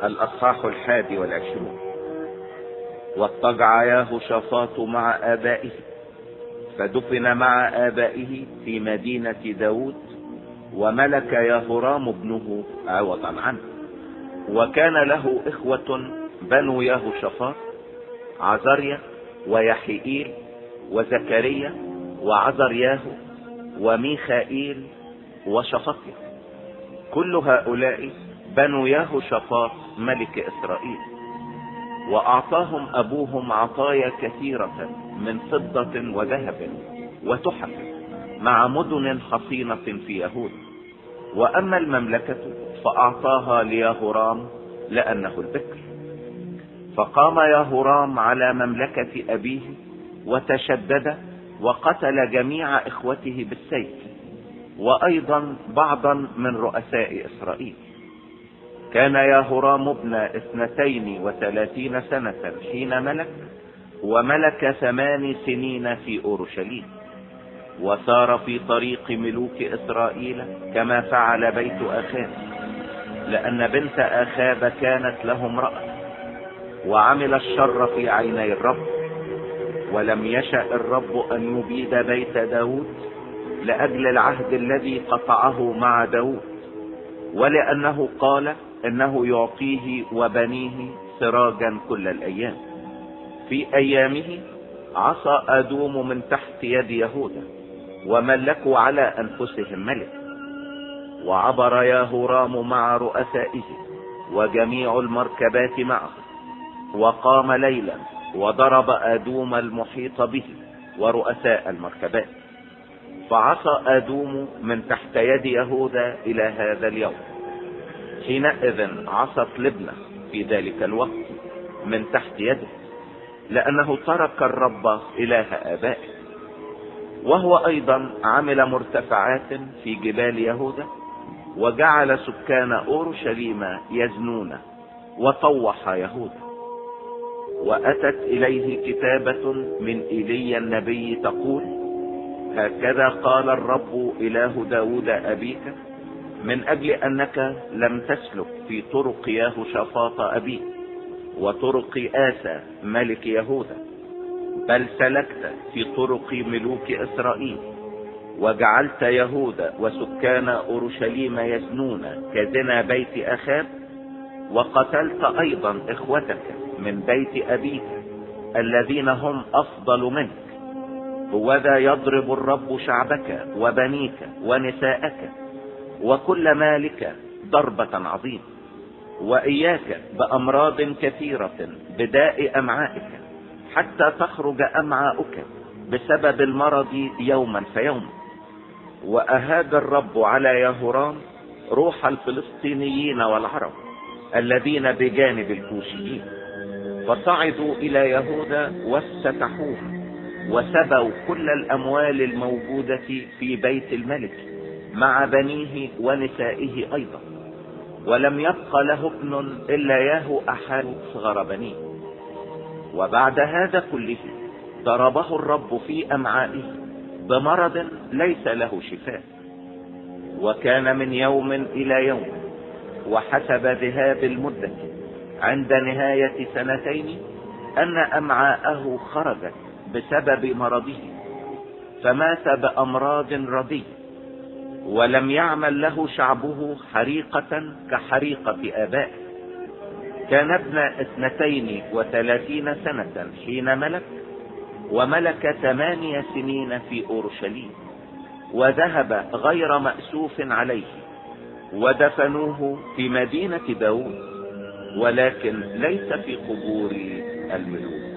الأصحاح 21. واضطجع يهوشافاط مع آبائه، فدفن مع آبائه في مدينة داود، وملك يهورام ابنه عوضا عنه. وكان له إخوة بنو يهوشافاط، عزريا ويحيئيل وزكريا وعزرياه وميخائيل وشفطيا، كل هؤلاء بنو يهوشافاط ملك إسرائيل. وأعطاهم أبوهم عطايا كثيرة من فضة وذهب وتحف مع مدن حصينة في يهوذا. وأما المملكة فأعطاها ليهورام لأنه البكر. فقام يهورام على مملكة أبيه وتشدد وقتل جميع إخوته بالسيف، وأيضا بعضا من رؤساء إسرائيل. كان يهورام ابن 32 سنة حين ملك، وملك 8 سنين في أورشليم. وسار في طريق ملوك إسرائيل كما فعل بيت أخاب، لأن بنت أخاب كانت له امرأة، وعمل الشر في عيني الرب. ولم يشأ الرب أن يبيد بيت داود لأجل العهد الذي قطعه مع داود، ولأنه قال إنه يعطيه وبنيه سراجا كل الأيام. في أيامه عصى أدوم من تحت يد يهوذا، وملكوا على أنفسهم ملك. وعبر يهورام مع رؤسائه وجميع المركبات معه، وقام ليلا وضرب أدوم المحيط به ورؤساء المركبات. فعصى أدوم من تحت يد يهوذا إلى هذا اليوم. حينئذ عصت لبنى في ذلك الوقت من تحت يده، لأنه ترك الرب إله آبائه. وهو أيضا عمل مرتفعات في جبال يهوذا، وجعل سكان أورشليم يزنون، وطوح يهوذا. وأتت إليه كتابة من إيليا النبي تقول: هكذا قال الرب إله داود أبيك، من أجل أنك لم تسلك في طرق يهوشافاط أبيك وطرق آسى ملك يهوذا، بل سلكت في طرق ملوك إسرائيل، وجعلت يهوذا وسكان أورشليم يزنون كزنا بيت أخاب، وقتلت أيضا إخوتك من بيت أبيك الذين هم أفضل منك. هوذا يضرب الرب شعبك وبنيك ونساءك وكل مالك ضربة عظيمة، وإياك بأمراض كثيرة بداء أمعائك، حتى تخرج أمعاؤك بسبب المرض يوما فيوما. وأهاج الرب على يهورام روح الفلسطينيين والعرب الذين بجانب الكوشيين، فصعدوا إلى يهوذا وافتتحوه، وسبوا كل الأموال الموجودة في بيت الملك مع بنيه ونسائه أيضا. ولم يبق له ابن إلا ياهو أحد صغر بنيه. وبعد هذا كله ضربه الرب في أمعائه بمرض ليس له شفاء. وكان من يوم إلى يوم وحسب ذهاب المدة عند نهاية 2 أن أمعاءه خرجت بسبب مرضه، فمات بأمراض رديئة. ولم يعمل له شعبه حريقة كحريقة آبائه. كان ابن 32 سنة حين ملك، وملك 8 سنين في أورشليم، وذهب غير مأسوف عليه، ودفنوه في مدينة داود، ولكن ليس في قبور الملوك.